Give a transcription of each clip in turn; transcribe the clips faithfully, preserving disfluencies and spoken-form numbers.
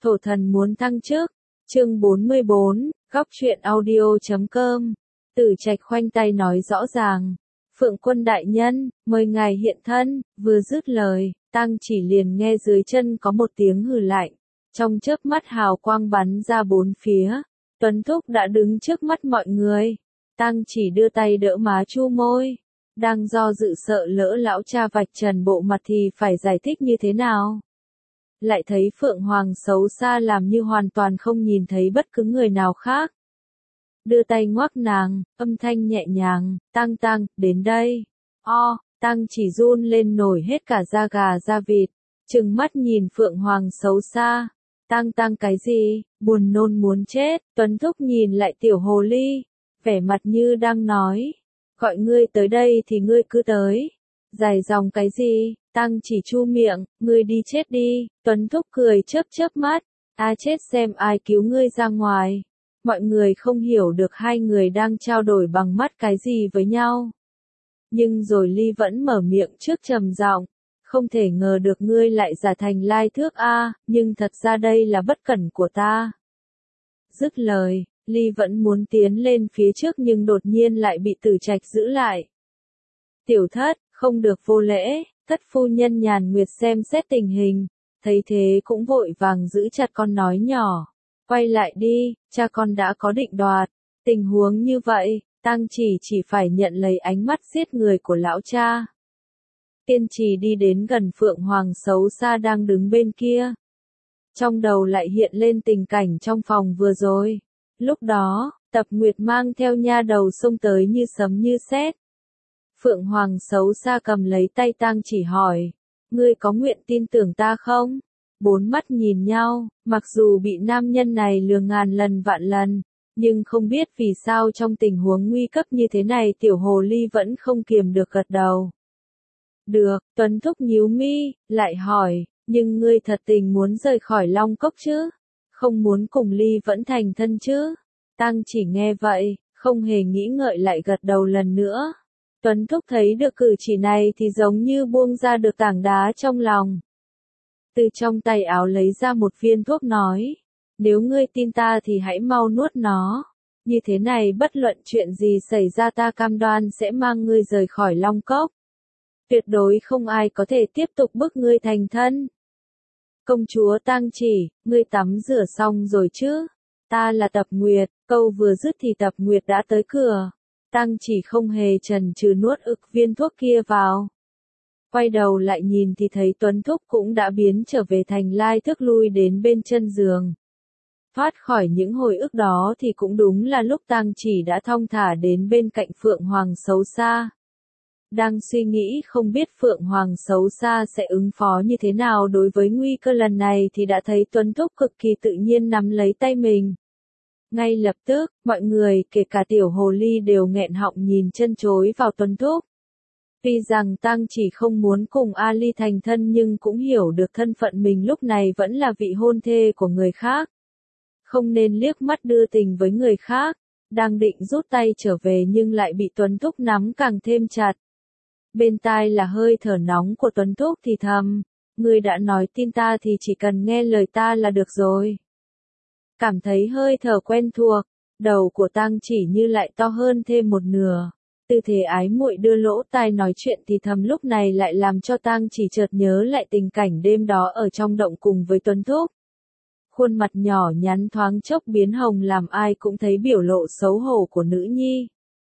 Thổ thần muốn thăng chức. Chương bốn mươi bốn, góc truyện audio chấm com. Tử Trạch khoanh tay nói rõ ràng. Phượng Quân đại nhân, mời ngài hiện thân. Vừa dứt lời, Tang Chỉ liền nghe dưới chân có một tiếng hừ lạnh. Trong chớp mắt hào quang bắn ra bốn phía. Tuấn Thúc đã đứng trước mắt mọi người. Tang Chỉ đưa tay đỡ má chu môi. Đang do dự sợ lỡ lão cha vạch trần bộ mặt thì phải giải thích như thế nào. Lại thấy Phượng Hoàng xấu xa làm như hoàn toàn không nhìn thấy bất cứ người nào khác. Đưa tay ngoắc nàng, âm thanh nhẹ nhàng, Tang Tang, đến đây. O, Tang Chỉ run lên nổi hết cả da gà da vịt, trừng mắt nhìn Phượng Hoàng xấu xa. Tang Tang cái gì, buồn nôn muốn chết. Tuấn Thúc nhìn lại tiểu hồ ly, vẻ mặt như đang nói, gọi ngươi tới đây thì ngươi cứ tới. Dài dòng cái gì, Tang Chỉ chu miệng, ngươi đi chết đi. Tuấn Thúc cười chớp chớp mắt, a chết xem ai cứu ngươi ra ngoài. Mọi người không hiểu được hai người đang trao đổi bằng mắt cái gì với nhau. Nhưng rồi Ly vẫn mở miệng trước trầm giọng, không thể ngờ được ngươi lại giả thành lai thước a, nhưng thật ra đây là bất cẩn của ta. Dứt lời, Ly vẫn muốn tiến lên phía trước nhưng đột nhiên lại bị Tử Trạch giữ lại. Tiểu thất, không được vô lễ. Thất phu nhân Nhàn Nguyệt xem xét tình hình, thấy thế cũng vội vàng giữ chặt con nói nhỏ. Quay lại đi, cha con đã có định đoạt. Tình huống như vậy, Tang Chỉ chỉ phải nhận lấy ánh mắt giết người của lão cha. Tiên Trì đi đến gần Phượng Hoàng xấu xa đang đứng bên kia. Trong đầu lại hiện lên tình cảnh trong phòng vừa rồi. Lúc đó, Tập Nguyệt mang theo nha đầu xông tới như sấm như sét. Phượng Hoàng xấu xa cầm lấy tay Tang Chỉ hỏi, ngươi có nguyện tin tưởng ta không? Bốn mắt nhìn nhau, mặc dù bị nam nhân này lừa ngàn lần vạn lần, nhưng không biết vì sao trong tình huống nguy cấp như thế này tiểu hồ ly vẫn không kiềm được gật đầu. Được, Tuấn Thúc nhíu mi, lại hỏi, nhưng ngươi thật tình muốn rời khỏi Long Cốc chứ? Không muốn cùng Ly vẫn thành thân chứ? Tang Chỉ nghe vậy, không hề nghĩ ngợi lại gật đầu lần nữa. Tuấn Thúc thấy được cử chỉ này thì giống như buông ra được tảng đá trong lòng. Từ trong tay áo lấy ra một viên thuốc nói, nếu ngươi tin ta thì hãy mau nuốt nó. Như thế này bất luận chuyện gì xảy ra ta cam đoan sẽ mang ngươi rời khỏi Long Cốc. Tuyệt đối không ai có thể tiếp tục bức ngươi thành thân. Công chúa Tang Chỉ, ngươi tắm rửa xong rồi chứ? Ta là Tập Nguyệt. Câu vừa dứt thì Tập Nguyệt đã tới cửa. Tang Chỉ không hề chần chừ nuốt ực viên thuốc kia vào. Quay đầu lại nhìn thì thấy Tuấn Thúc cũng đã biến trở về thành lai thức lui đến bên chân giường. Thoát khỏi những hồi ức đó thì cũng đúng là lúc Tang Chỉ đã thong thả đến bên cạnh Phượng Hoàng xấu xa. Đang suy nghĩ không biết Phượng Hoàng xấu xa sẽ ứng phó như thế nào đối với nguy cơ lần này thì đã thấy Tuấn Thúc cực kỳ tự nhiên nắm lấy tay mình. Ngay lập tức, mọi người, kể cả tiểu hồ ly đều nghẹn họng nhìn chân chối vào Tuấn Thúc. Tuy rằng Tang Chỉ không muốn cùng A Ly thành thân nhưng cũng hiểu được thân phận mình lúc này vẫn là vị hôn thê của người khác. Không nên liếc mắt đưa tình với người khác, đang định rút tay trở về nhưng lại bị Tuấn Thúc nắm càng thêm chặt. Bên tai là hơi thở nóng của Tuấn Thúc thì thầm, ngươi đã nói tin ta thì chỉ cần nghe lời ta là được rồi. Cảm thấy hơi thở quen thuộc, đầu của Tang Chỉ như lại to hơn thêm một nửa. Tư thế ái muội đưa lỗ tai nói chuyện thì thầm lúc này lại làm cho Tang Chỉ chợt nhớ lại tình cảnh đêm đó ở trong động cùng với Tuấn Thúc. Khuôn mặt nhỏ nhắn thoáng chốc biến hồng làm ai cũng thấy biểu lộ xấu hổ của nữ nhi.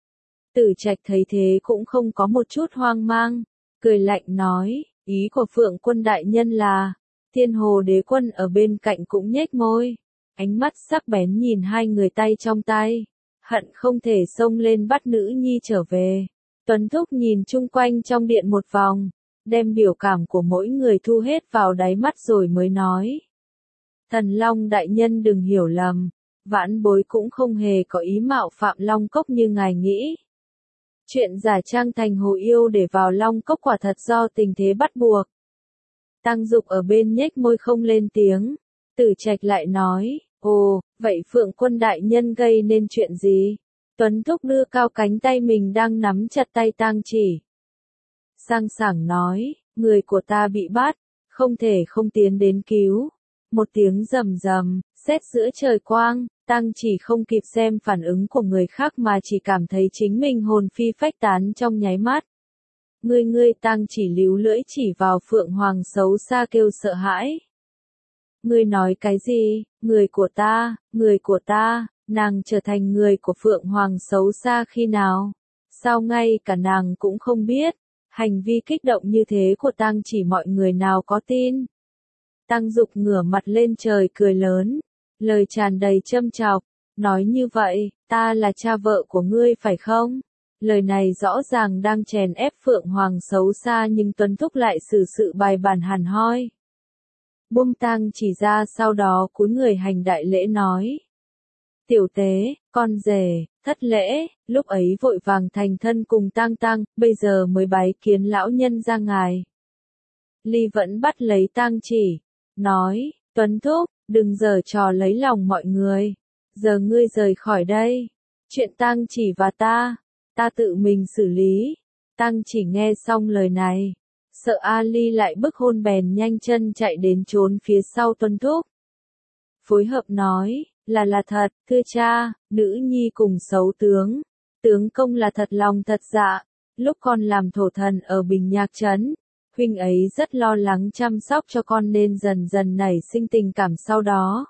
Tử Trạch thấy thế cũng không có một chút hoang mang, cười lạnh nói, ý của Phượng Quân đại nhân là, Thiên Hồ Đế Quân ở bên cạnh cũng nhếch môi, ánh mắt sắc bén nhìn hai người tay trong tay, hận không thể xông lên bắt nữ nhi trở về. Tuấn Thúc nhìn chung quanh trong điện một vòng, đem biểu cảm của mỗi người thu hết vào đáy mắt rồi mới nói. Thần Long đại nhân đừng hiểu lầm, vãn bối cũng không hề có ý mạo phạm Long Cốc như ngài nghĩ. Chuyện giả trang thành hồ yêu để vào Long Cốc quả thật do tình thế bắt buộc. Tăng Dục ở bên nhếch môi không lên tiếng. Tử Trạch lại nói, ồ, vậy Phượng Quân đại nhân gây nên chuyện gì? Tuấn Thúc đưa cao cánh tay mình đang nắm chặt tay Tang Chỉ. Sang sảng nói, người của ta bị bắt, không thể không tiến đến cứu. Một tiếng rầm rầm, sét giữa trời quang, Tang Chỉ không kịp xem phản ứng của người khác mà chỉ cảm thấy chính mình hồn phi phách tán trong nháy mắt. Ngươi ngươi Tang Chỉ líu lưỡi chỉ vào Phượng Hoàng xấu xa kêu sợ hãi. Ngươi nói cái gì, người của ta, người của ta, nàng trở thành người của Phượng Hoàng xấu xa khi nào? Sao ngay cả nàng cũng không biết? Hành vi kích động như thế của Tang Chỉ mọi người nào có tin? Tang Dục ngửa mặt lên trời cười lớn, lời tràn đầy châm chọc, nói như vậy, ta là cha vợ của ngươi phải không? Lời này rõ ràng đang chèn ép Phượng Hoàng xấu xa nhưng Tuấn Thúc lại xử sự bài bản hẳn hoi. Buông Tang Chỉ ra sau đó cúi người hành đại lễ nói. Tiểu tế, con rể, thất lễ, lúc ấy vội vàng thành thân cùng Tang Tang, bây giờ mới bái kiến lão nhân ra ngài. Ly vẫn bắt lấy Tang Chỉ, nói, Tuấn Thúc, đừng giở trò lấy lòng mọi người, giờ ngươi rời khỏi đây, chuyện Tang Chỉ và ta, ta tự mình xử lý. Tang Chỉ nghe xong lời này, sợ Ali lại bức hôn bèn nhanh chân chạy đến trốn phía sau Tuấn Thúc. Phối hợp nói, là là thật, thưa cha, nữ nhi cùng xấu tướng, tướng công là thật lòng thật dạ, lúc con làm thổ thần ở Bình Nhạc Trấn, huynh ấy rất lo lắng chăm sóc cho con nên dần dần nảy sinh tình cảm sau đó.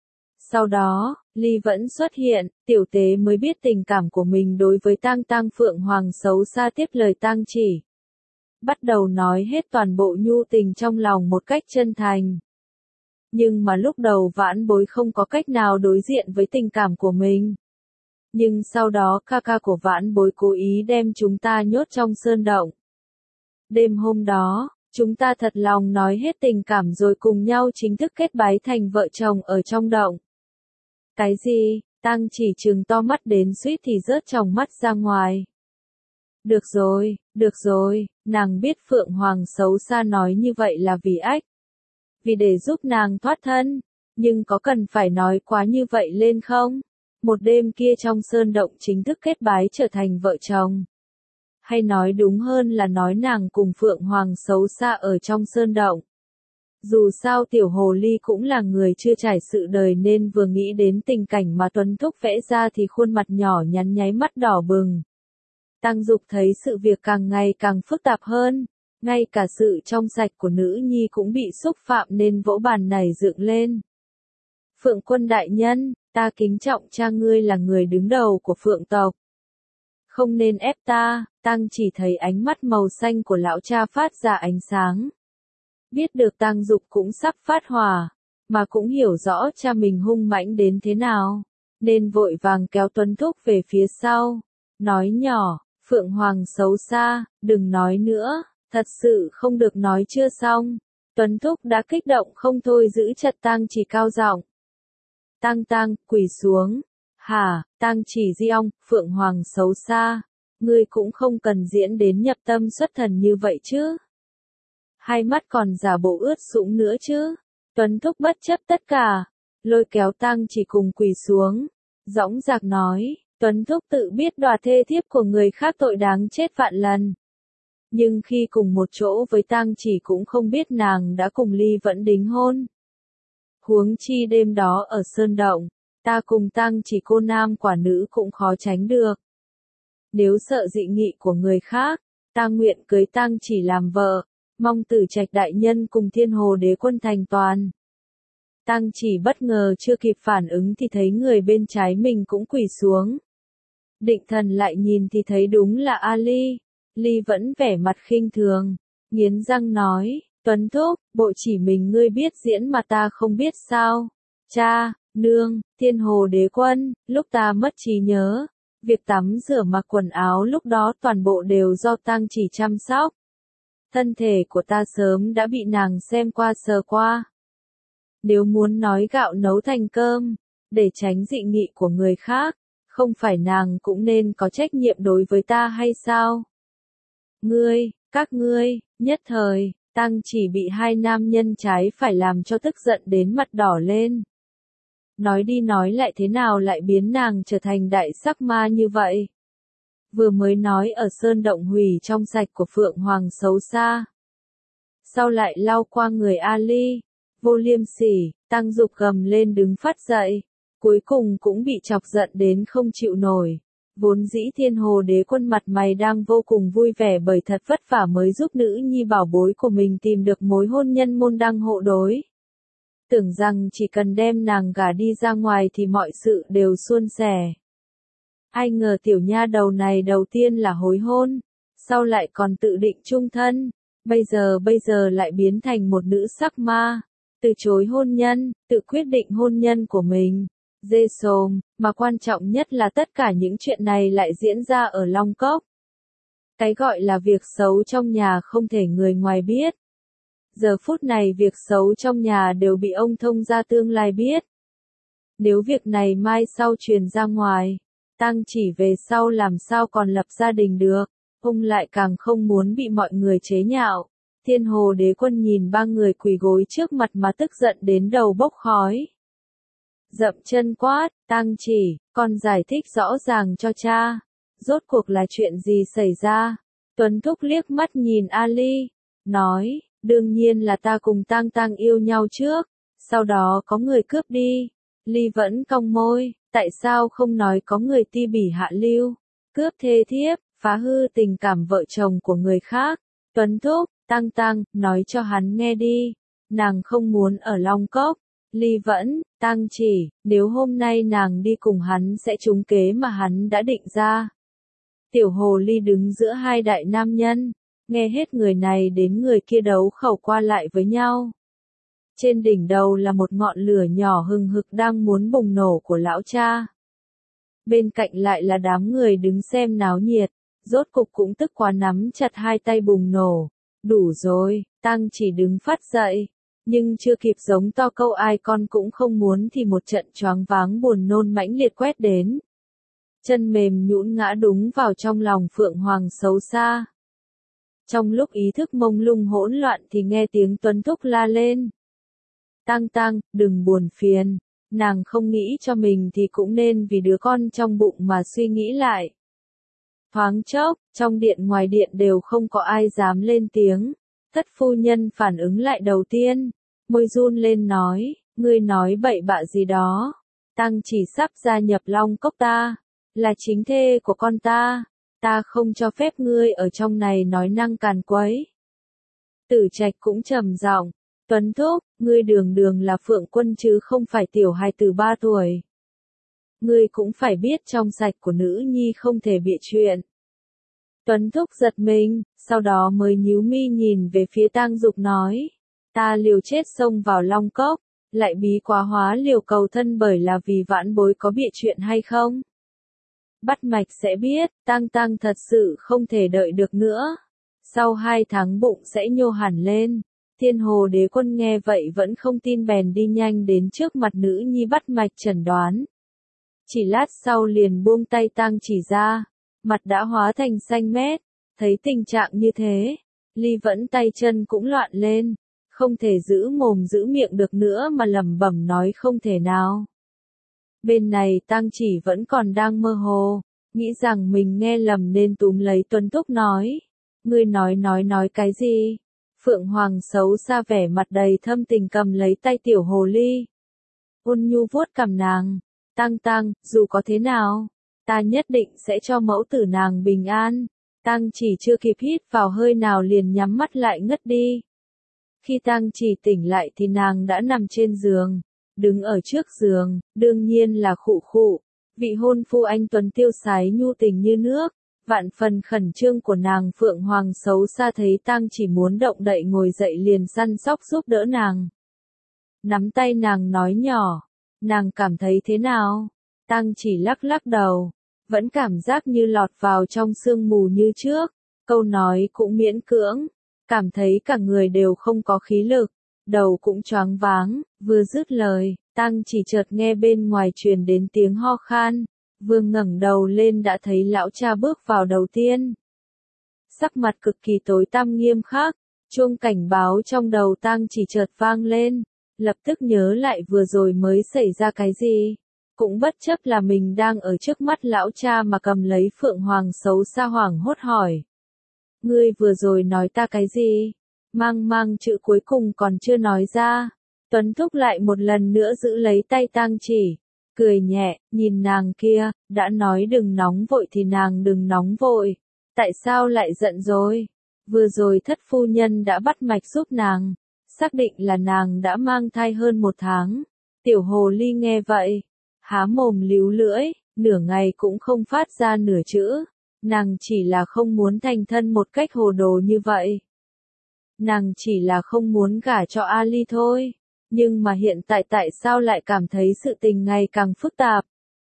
Sau đó, Ly vẫn xuất hiện, tiểu tế mới biết tình cảm của mình đối với Tang Tang. Phượng Hoàng xấu xa tiếp lời Tang Chỉ. Bắt đầu nói hết toàn bộ nhu tình trong lòng một cách chân thành. Nhưng mà lúc đầu Vãn Bối không có cách nào đối diện với tình cảm của mình. Nhưng sau đó ca ca của Vãn Bối cố ý đem chúng ta nhốt trong sơn động. Đêm hôm đó, chúng ta thật lòng nói hết tình cảm rồi cùng nhau chính thức kết bái thành vợ chồng ở trong động. Cái gì? Tang Chỉ trừng to mắt đến suýt thì rớt tròng mắt ra ngoài. Được rồi, được rồi, nàng biết Phượng Hoàng xấu xa nói như vậy là vì ách. Vì để giúp nàng thoát thân, nhưng có cần phải nói quá như vậy lên không? Một đêm kia trong sơn động chính thức kết bái trở thành vợ chồng. Hay nói đúng hơn là nói nàng cùng Phượng Hoàng xấu xa ở trong sơn động. Dù sao tiểu hồ ly cũng là người chưa trải sự đời nên vừa nghĩ đến tình cảnh mà Tuấn Thúc vẽ ra thì khuôn mặt nhỏ nhắn nháy mắt đỏ bừng. Tang Dục thấy sự việc càng ngày càng phức tạp hơn, ngay cả sự trong sạch của nữ nhi cũng bị xúc phạm nên vỗ bàn nảy dựng lên. Phượng Quân đại nhân, ta kính trọng cha ngươi là người đứng đầu của Phượng tộc. Không nên ép ta. Tang Chỉ thấy ánh mắt màu xanh của lão cha phát ra ánh sáng. Biết được Tang Dục cũng sắp phát hỏa, mà cũng hiểu rõ cha mình hung mãnh đến thế nào, nên vội vàng kéo Tuấn Thúc về phía sau, nói nhỏ, Phượng Hoàng xấu xa, đừng nói nữa, thật sự không được nói chưa xong. Tuấn Thúc đã kích động không thôi giữ chặt Tang Chỉ cao giọng. Tang Tang, quỳ xuống. Hả? Tang Chỉ di ong, Phượng Hoàng xấu xa, ngươi cũng không cần diễn đến nhập tâm xuất thần như vậy chứ. Hai mắt còn giả bộ ướt sũng nữa chứ. Tuấn Thúc bất chấp tất cả, lôi kéo Tang Chỉ cùng quỳ xuống, dõng dạc nói, Tuấn Thúc tự biết đọa thê thiếp của người khác tội đáng chết vạn lần. Nhưng khi cùng một chỗ với Tang Chỉ cũng không biết nàng đã cùng Ly vẫn đính hôn. Huống chi đêm đó ở sơn động, ta cùng Tang Chỉ cô nam quả nữ cũng khó tránh được. Nếu sợ dị nghị của người khác, ta nguyện cưới Tang Chỉ làm vợ, mong Tử Trạch đại nhân cùng Thiên Hồ Đế quân thành toàn. Tang Chỉ bất ngờ chưa kịp phản ứng thì thấy người bên trái mình cũng quỳ xuống. Định thần lại nhìn thì thấy đúng là Ali. Ly vẫn vẻ mặt khinh thường, nghiến răng nói, Tuấn Thúc, bộ chỉ mình ngươi biết diễn mà ta không biết sao? Cha, nương, Thiên Hồ Đế quân, lúc ta mất trí nhớ, việc tắm rửa mặc quần áo lúc đó toàn bộ đều do Tang Chỉ chăm sóc. Thân thể của ta sớm đã bị nàng xem qua sờ qua. Nếu muốn nói gạo nấu thành cơm, để tránh dị nghị của người khác, không phải nàng cũng nên có trách nhiệm đối với ta hay sao? Ngươi, các ngươi, nhất thời, Tang Chỉ bị hai nam nhân trái phải làm cho tức giận đến mặt đỏ lên. Nói đi nói lại thế nào lại biến nàng trở thành đại sắc ma như vậy? Vừa mới nói ở sơn động hủy trong sạch của Phượng Hoàng xấu xa. Sau lại lao qua người Ali, Vô liêm sỉ, Tăng Dục gầm lên đứng phát dậy. Cuối cùng cũng bị chọc giận đến không chịu nổi. Vốn dĩ Thiên Hồ Đế Quân mặt mày đang vô cùng vui vẻ bởi thật vất vả mới giúp nữ nhi bảo bối của mình tìm được mối hôn nhân môn đăng hộ đối. Tưởng rằng chỉ cần đem nàng gả đi ra ngoài thì mọi sự đều suôn sẻ. Ai ngờ tiểu nha đầu này đầu tiên là hối hôn, sau lại còn tự định chung thân, bây giờ bây giờ lại biến thành một nữ sắc ma, từ chối hôn nhân, tự quyết định hôn nhân của mình. Dê xồm, mà quan trọng nhất là tất cả những chuyện này lại diễn ra ở Long Cốc. Cái gọi là việc xấu trong nhà không thể người ngoài biết. Giờ phút này việc xấu trong nhà đều bị ông thông gia tương lai biết. Nếu việc này mai sau truyền ra ngoài, Tăng Chỉ về sau làm sao còn lập gia đình được, ông lại càng không muốn bị mọi người chế nhạo. Thiên Hồ Đế Quân nhìn ba người quỳ gối trước mặt mà tức giận đến đầu bốc khói. Dậm chân quát, Tăng Chỉ, con giải thích rõ ràng cho cha. Rốt cuộc là chuyện gì xảy ra? Tuấn Thúc liếc mắt nhìn Ali, nói, đương nhiên là ta cùng Tang Tang yêu nhau trước, sau đó có người cướp đi. Ly vẫn cong môi, tại sao không nói có người ti bỉ hạ lưu, cướp thê thiếp, phá hư tình cảm vợ chồng của người khác. Tuấn Thúc, Tang Tang, nói cho hắn nghe đi, nàng không muốn ở Long Cốc. Ly vẫn, Tăng Chỉ, nếu hôm nay nàng đi cùng hắn sẽ trúng kế mà hắn đã định ra. Tiểu Hồ Ly đứng giữa hai đại nam nhân, nghe hết người này đến người kia đấu khẩu qua lại với nhau. Trên đỉnh đầu là một ngọn lửa nhỏ hừng hực đang muốn bùng nổ của lão cha. Bên cạnh lại là đám người đứng xem náo nhiệt, rốt cục cũng tức quá nắm chặt hai tay bùng nổ. Đủ rồi, Tăng Chỉ đứng phát dậy. Nhưng chưa kịp giống to câu ai con cũng không muốn thì một trận choáng váng buồn nôn mãnh liệt quét đến. Chân mềm nhũn ngã đúng vào trong lòng Phượng Hoàng xấu xa. Trong lúc ý thức mông lung hỗn loạn thì nghe tiếng Tuấn Thúc la lên. Tăng Tăng, đừng buồn phiền, nàng không nghĩ cho mình thì cũng nên vì đứa con trong bụng mà suy nghĩ lại. Thoáng chốc, trong điện ngoài điện đều không có ai dám lên tiếng. Thất phu nhân phản ứng lại đầu tiên, môi run lên nói, ngươi nói bậy bạ gì đó, Tăng Chỉ sắp gia nhập Long Cốc ta, là chính thê của con ta, ta không cho phép ngươi ở trong này nói năng càn quấy. Tử Trạch cũng trầm giọng, Tuấn Thúc, ngươi đường đường là Phượng Quân chứ không phải tiểu hài tử ba tuổi. Ngươi cũng phải biết trong sạch của nữ nhi không thể bịa chuyện. Tuấn Thúc giật mình, sau đó mới nhíu mi nhìn về phía Tang Dục nói, ta liều chết xông vào Long Cốc, lại bí quá hóa liều cầu thân bởi là vì vãn bối có bịa chuyện hay không? Bắt mạch sẽ biết, Tang Tang thật sự không thể đợi được nữa. Sau hai tháng bụng sẽ nhô hẳn lên. Thiên Hồ Đế Quân nghe vậy vẫn không tin bèn đi nhanh đến trước mặt nữ nhi bắt mạch chẩn đoán. Chỉ lát sau liền buông tay Tang Chỉ ra, mặt đã hóa thành xanh mét, thấy tình trạng như thế, Ly vẫn tay chân cũng loạn lên, không thể giữ mồm giữ miệng được nữa mà lẩm bẩm nói không thể nào. Bên này Tang Chỉ vẫn còn đang mơ hồ, nghĩ rằng mình nghe lầm nên túm lấy Tuấn Thúc nói, ngươi nói nói nói cái gì? Phượng Hoàng xấu xa vẻ mặt đầy thâm tình cầm lấy tay tiểu hồ ly, ôn nhu vuốt cằm nàng, Tăng Tăng, dù có thế nào, ta nhất định sẽ cho mẫu tử nàng bình an. Tăng Chỉ chưa kịp hít vào hơi nào liền nhắm mắt lại ngất đi. Khi Tăng Chỉ tỉnh lại thì nàng đã nằm trên giường, đứng ở trước giường, đương nhiên là khụ khụ. Vị hôn phu anh tuấn tiêu sái nhu tình như nước, vạn phần khẩn trương của nàng Phượng Hoàng xấu xa thấy Tăng Chỉ muốn động đậy ngồi dậy liền săn sóc giúp đỡ nàng. Nắm tay nàng nói nhỏ, nàng cảm thấy thế nào? Tăng Chỉ lắc lắc đầu, vẫn cảm giác như lọt vào trong sương mù như trước, câu nói cũng miễn cưỡng, cảm thấy cả người đều không có khí lực, đầu cũng choáng váng, vừa dứt lời, Tăng Chỉ chợt nghe bên ngoài truyền đến tiếng ho khan, vừa ngẩng đầu lên đã thấy lão cha bước vào đầu tiên. Sắc mặt cực kỳ tối tăm nghiêm khắc, chuông cảnh báo trong đầu Tăng Chỉ chợt vang lên, lập tức nhớ lại vừa rồi mới xảy ra cái gì. Cũng bất chấp là mình đang ở trước mắt lão cha mà cầm lấy Phượng Hoàng xấu xa hoảng hốt hỏi. Ngươi vừa rồi nói ta cái gì? Mang mang chữ cuối cùng còn chưa nói ra. Tuấn Thúc lại một lần nữa giữ lấy tay Tang Chỉ, cười nhẹ, nhìn nàng kia, đã nói đừng nóng vội thì nàng đừng nóng vội. Tại sao lại giận rồi? Vừa rồi thất phu nhân đã bắt mạch giúp nàng, xác định là nàng đã mang thai hơn một tháng. Tiểu hồ ly nghe vậy, há mồm líu lưỡi, nửa ngày cũng không phát ra nửa chữ. Nàng chỉ là không muốn thành thân một cách hồ đồ như vậy. Nàng chỉ là không muốn gả cho Ali thôi. Nhưng mà hiện tại tại sao lại cảm thấy sự tình ngày càng phức tạp?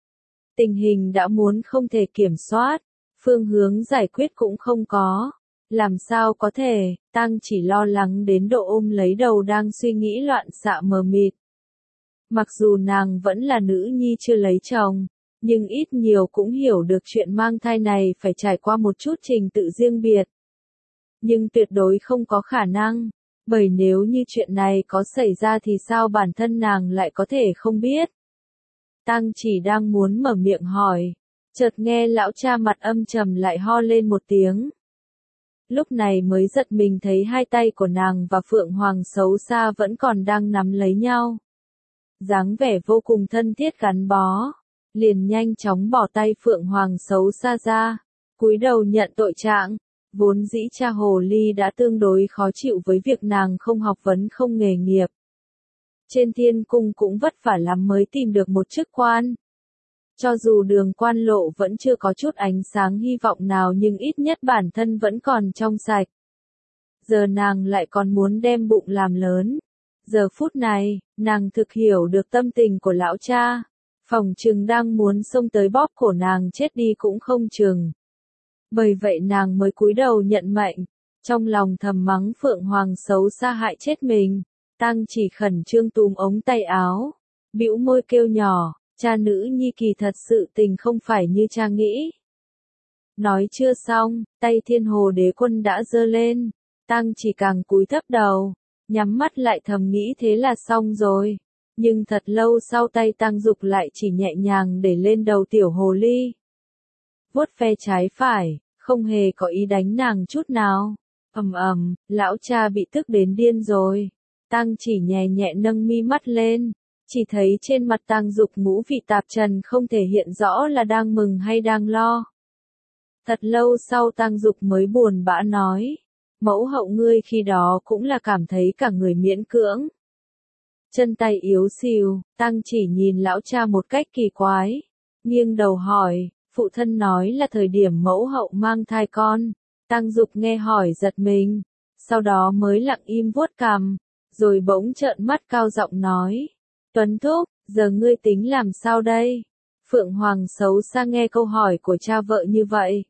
Tình hình đã muốn không thể kiểm soát, phương hướng giải quyết cũng không có. Làm sao có thể, Tang Chỉ lo lắng đến độ ôm lấy đầu đang suy nghĩ loạn xạ mờ mịt. Mặc dù nàng vẫn là nữ nhi chưa lấy chồng, nhưng ít nhiều cũng hiểu được chuyện mang thai này phải trải qua một chút trình tự riêng biệt. Nhưng tuyệt đối không có khả năng, bởi nếu như chuyện này có xảy ra thì sao bản thân nàng lại có thể không biết. Tang Chỉ đang muốn mở miệng hỏi, chợt nghe lão cha mặt âm trầm lại ho lên một tiếng. Lúc này mới giật mình thấy hai tay của nàng và Phượng Hoàng xấu xa vẫn còn đang nắm lấy nhau. Dáng vẻ vô cùng thân thiết gắn bó, liền nhanh chóng bỏ tay Phượng Hoàng xấu xa ra, cúi đầu nhận tội trạng. Vốn dĩ cha hồ ly đã tương đối khó chịu với việc nàng không học vấn không nghề nghiệp. Trên thiên cung cũng vất vả lắm mới tìm được một chức quan. Cho dù đường quan lộ vẫn chưa có chút ánh sáng hy vọng nào nhưng ít nhất bản thân vẫn còn trong sạch. Giờ nàng lại còn muốn đem bụng làm lớn. Giờ phút này, nàng thực hiểu được tâm tình của lão cha. Phỏng chừng đang muốn xông tới bóp cổ nàng chết đi cũng không chừng. Bởi vậy nàng mới cúi đầu nhận mệnh, trong lòng thầm mắng Phượng Hoàng xấu xa hại chết mình. Tang Chỉ khẩn trương túm ống tay áo, bĩu môi kêu nhỏ, cha nữ nhi kỳ thật sự tình không phải như cha nghĩ. Nói chưa xong, tay Thiên Hồ Đế Quân đã giơ lên, Tang Chỉ càng cúi thấp đầu, nhắm mắt lại thầm nghĩ thế là xong rồi. Nhưng thật lâu sau tay Tang Dục lại chỉ nhẹ nhàng để lên đầu tiểu hồ ly. Vuốt ve trái phải, không hề có ý đánh nàng chút nào. Ầm ầm, lão cha bị tức đến điên rồi. Tang Chỉ nhẹ nhẹ nâng mi mắt lên, chỉ thấy trên mặt Tang Dục ngũ vị tạp trần không thể hiện rõ là đang mừng hay đang lo. Thật lâu sau Tang Dục mới buồn bã nói, mẫu hậu ngươi khi đó cũng là cảm thấy cả người miễn cưỡng. Chân tay yếu xìu, Tang Chỉ nhìn lão cha một cách kỳ quái, nghiêng đầu hỏi, phụ thân nói là thời điểm mẫu hậu mang thai con. Tang Dục nghe hỏi giật mình, sau đó mới lặng im vuốt cằm, rồi bỗng trợn mắt cao giọng nói, Tuấn Thúc, giờ ngươi tính làm sao đây? Phượng Hoàng xấu xa nghe câu hỏi của cha vợ như vậy.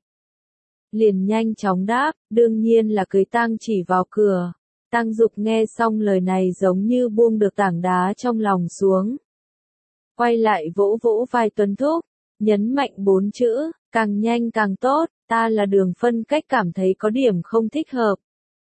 Liền nhanh chóng đáp, đương nhiên là cưới Tang Chỉ vào cửa. Tang Dục nghe xong lời này giống như buông được tảng đá trong lòng xuống. Quay lại vỗ vỗ vai Tuấn Thúc, nhấn mạnh bốn chữ, càng nhanh càng tốt, ta là Đường phân cách cảm thấy có điểm không thích hợp.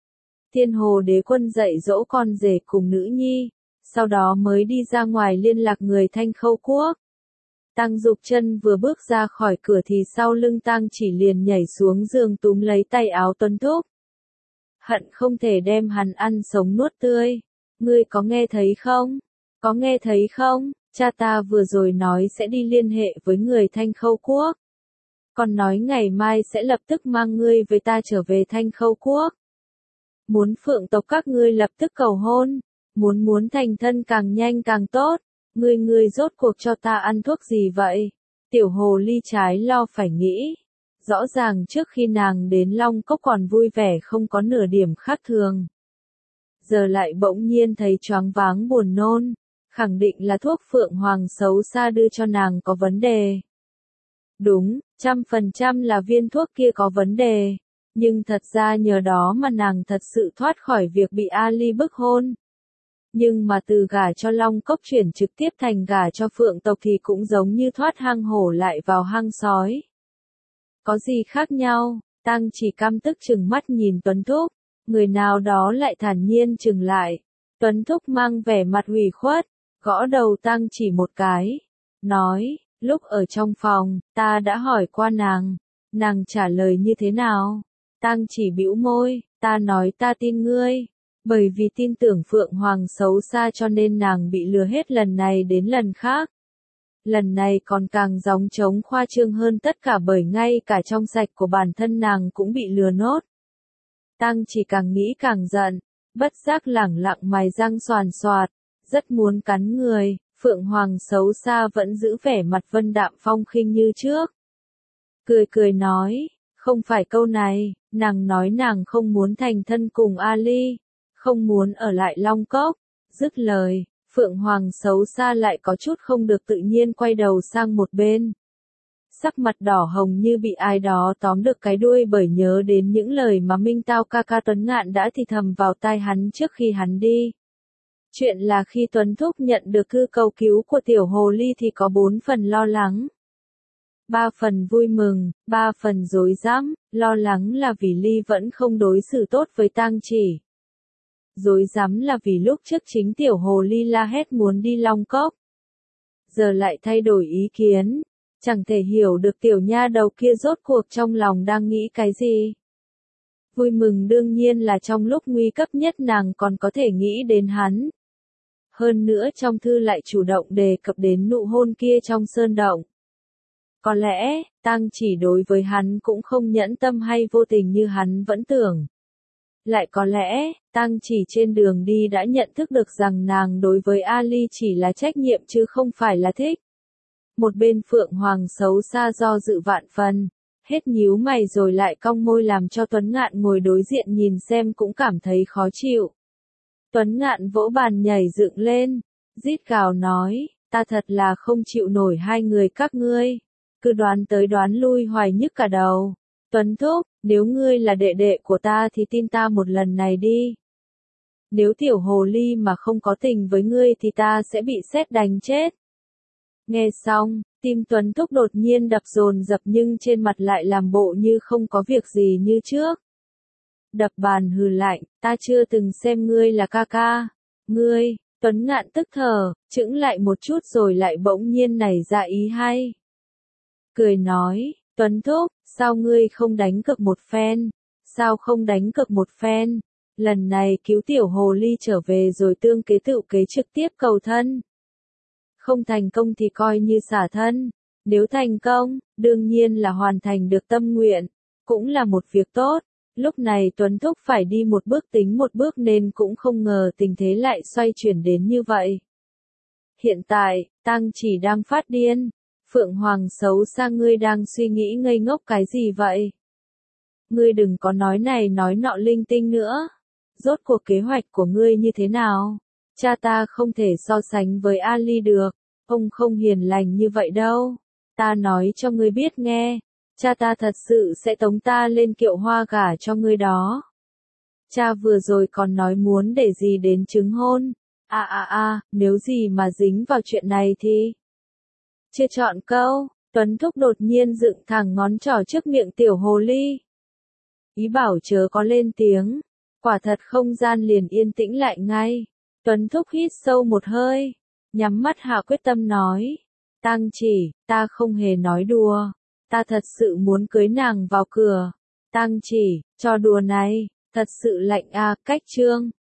Thiên Hồ Đế Quân dạy dỗ con rể cùng nữ nhi, sau đó mới đi ra ngoài liên lạc người Thanh Khâu Quốc. Tang Dục chân vừa bước ra khỏi cửa thì sau lưng Tang Chỉ liền nhảy xuống giường túm lấy tay áo Tuấn Thúc. Hận không thể đem hắn ăn sống nuốt tươi. Ngươi có nghe thấy không? Có nghe thấy không? Cha ta vừa rồi nói sẽ đi liên hệ với người Thanh Khâu Quốc. Còn nói ngày mai sẽ lập tức mang ngươi với ta trở về Thanh Khâu Quốc. Muốn phượng tộc các ngươi lập tức cầu hôn. Muốn muốn thành thân càng nhanh càng tốt. Ngươi ngươi rốt cuộc cho ta ăn thuốc gì vậy? Tiểu hồ ly trái lo phải nghĩ. Rõ ràng trước khi nàng đến Long Cốc còn vui vẻ không có nửa điểm khác thường. Giờ lại bỗng nhiên thấy choáng váng buồn nôn. Khẳng định là thuốc Phượng Hoàng xấu xa đưa cho nàng có vấn đề. Đúng, trăm phần trăm là viên thuốc kia có vấn đề. Nhưng thật ra nhờ đó mà nàng thật sự thoát khỏi việc bị Ali bức hôn. Nhưng mà từ gả cho Long Cốc chuyển trực tiếp thành gả cho Phượng tộc thì cũng giống như thoát hang hổ lại vào hang sói. Có gì khác nhau? Tang Chỉ căm tức chừng mắt nhìn Tuấn Thúc, người nào đó lại thản nhiên chừng lại. Tuấn Thúc mang vẻ mặt ủy khuất, gõ đầu Tang Chỉ một cái, nói, lúc ở trong phòng, ta đã hỏi qua nàng, nàng trả lời như thế nào? Tang Chỉ bĩu môi, ta nói ta tin ngươi, Bởi vì tin tưởng Phượng Hoàng xấu xa cho nên nàng bị lừa hết lần này đến lần khác. Lần này còn càng gióng trống khoa trương hơn tất cả bởi ngay cả trong sạch của bản thân nàng cũng bị lừa nốt. Tăng chỉ càng nghĩ càng giận, bất giác lẳng lặng mài răng xoàn xoạt, rất muốn cắn người, Phượng Hoàng xấu xa vẫn giữ vẻ mặt vân đạm phong khinh như trước. Cười cười nói, không phải câu này, nàng nói nàng không muốn thành thân cùng Ali, không muốn ở lại Long Cốc. Dứt lời, Phượng Hoàng xấu xa lại có chút không được tự nhiên quay đầu sang một bên. Sắc mặt đỏ hồng như bị ai đó tóm được cái đuôi bởi nhớ đến những lời mà Minh Tao ca ca Tuấn Ngạn đã thì thầm vào tai hắn trước khi hắn đi. Chuyện là khi Tuấn Thúc nhận được thư cầu cứu của tiểu hồ ly thì có bốn phần lo lắng. Ba phần vui mừng, ba phần rối rắm, lo lắng là vì Ly vẫn không đối xử tốt với Tang Chỉ. Rối rắm là vì lúc trước chính tiểu hồ ly la hét muốn đi Long Cốc. Giờ lại thay đổi ý kiến, chẳng thể hiểu được tiểu nha đầu kia rốt cuộc trong lòng đang nghĩ cái gì. Vui mừng đương nhiên là trong lúc nguy cấp nhất nàng còn có thể nghĩ đến hắn. Hơn nữa trong thư lại chủ động đề cập đến nụ hôn kia trong sơn động. Có lẽ, Tang Chỉ đối với hắn cũng không nhẫn tâm hay vô tình như hắn vẫn tưởng. Lại có lẽ, Tang Chỉ trên đường đi đã nhận thức được rằng nàng đối với Ali chỉ là trách nhiệm chứ không phải là thích. Một bên Phượng Hoàng xấu xa do dự vạn phần, hết nhíu mày rồi lại cong môi làm cho Tuấn Ngạn ngồi đối diện nhìn xem cũng cảm thấy khó chịu. Tuấn Ngạn vỗ bàn nhảy dựng lên, rít gào nói, ta thật là không chịu nổi hai người các ngươi, cứ đoán tới đoán lui hoài nhức cả đầu. Tuấn Thúc, nếu ngươi là đệ đệ của ta thì tin ta một lần này đi. Nếu tiểu hồ ly mà không có tình với ngươi thì ta sẽ bị sét đánh chết. Nghe xong, tim Tuấn Thúc đột nhiên đập dồn dập nhưng trên mặt lại làm bộ như không có việc gì như trước. Đập bàn hừ lạnh, ta chưa từng xem ngươi là ca ca. Ngươi, Tuấn Ngạn tức thở, chững lại một chút rồi lại bỗng nhiên nảy ra ý hay. Cười nói, Tuấn Thúc, sao ngươi không đánh cược một phen? Sao không đánh cược một phen? Lần này cứu tiểu hồ ly trở về rồi tương kế tự kế trực tiếp cầu thân. Không thành công thì coi như xả thân. Nếu thành công, đương nhiên là hoàn thành được tâm nguyện. Cũng là một việc tốt. Lúc này Tuấn Thúc phải đi một bước tính một bước nên cũng không ngờ tình thế lại xoay chuyển đến như vậy. Hiện tại, Tang Chỉ đang phát điên. Phượng Hoàng xấu xa ngươi đang suy nghĩ ngây ngốc cái gì vậy? Ngươi đừng có nói này nói nọ linh tinh nữa. Rốt cuộc kế hoạch của ngươi như thế nào? Cha ta không thể so sánh với Ali được. Ông không hiền lành như vậy đâu. Ta nói cho ngươi biết nghe. Cha ta thật sự sẽ tống ta lên kiệu hoa gả cho ngươi đó. Cha vừa rồi còn nói muốn để gì đến chứng hôn. À à à, nếu gì mà dính vào chuyện này thì... Chưa chọn câu, Tuấn Thúc đột nhiên dựng thẳng ngón trỏ trước miệng tiểu hồ ly. Ý bảo chớ có lên tiếng. Quả thật không gian liền yên tĩnh lại ngay. Tuấn Thúc hít sâu một hơi, nhắm mắt hạ quyết tâm nói. Tang Chỉ, ta không hề nói đùa. Ta thật sự muốn cưới nàng vào cửa. Tang Chỉ, trò đùa này, thật sự lạnh à, cách trương.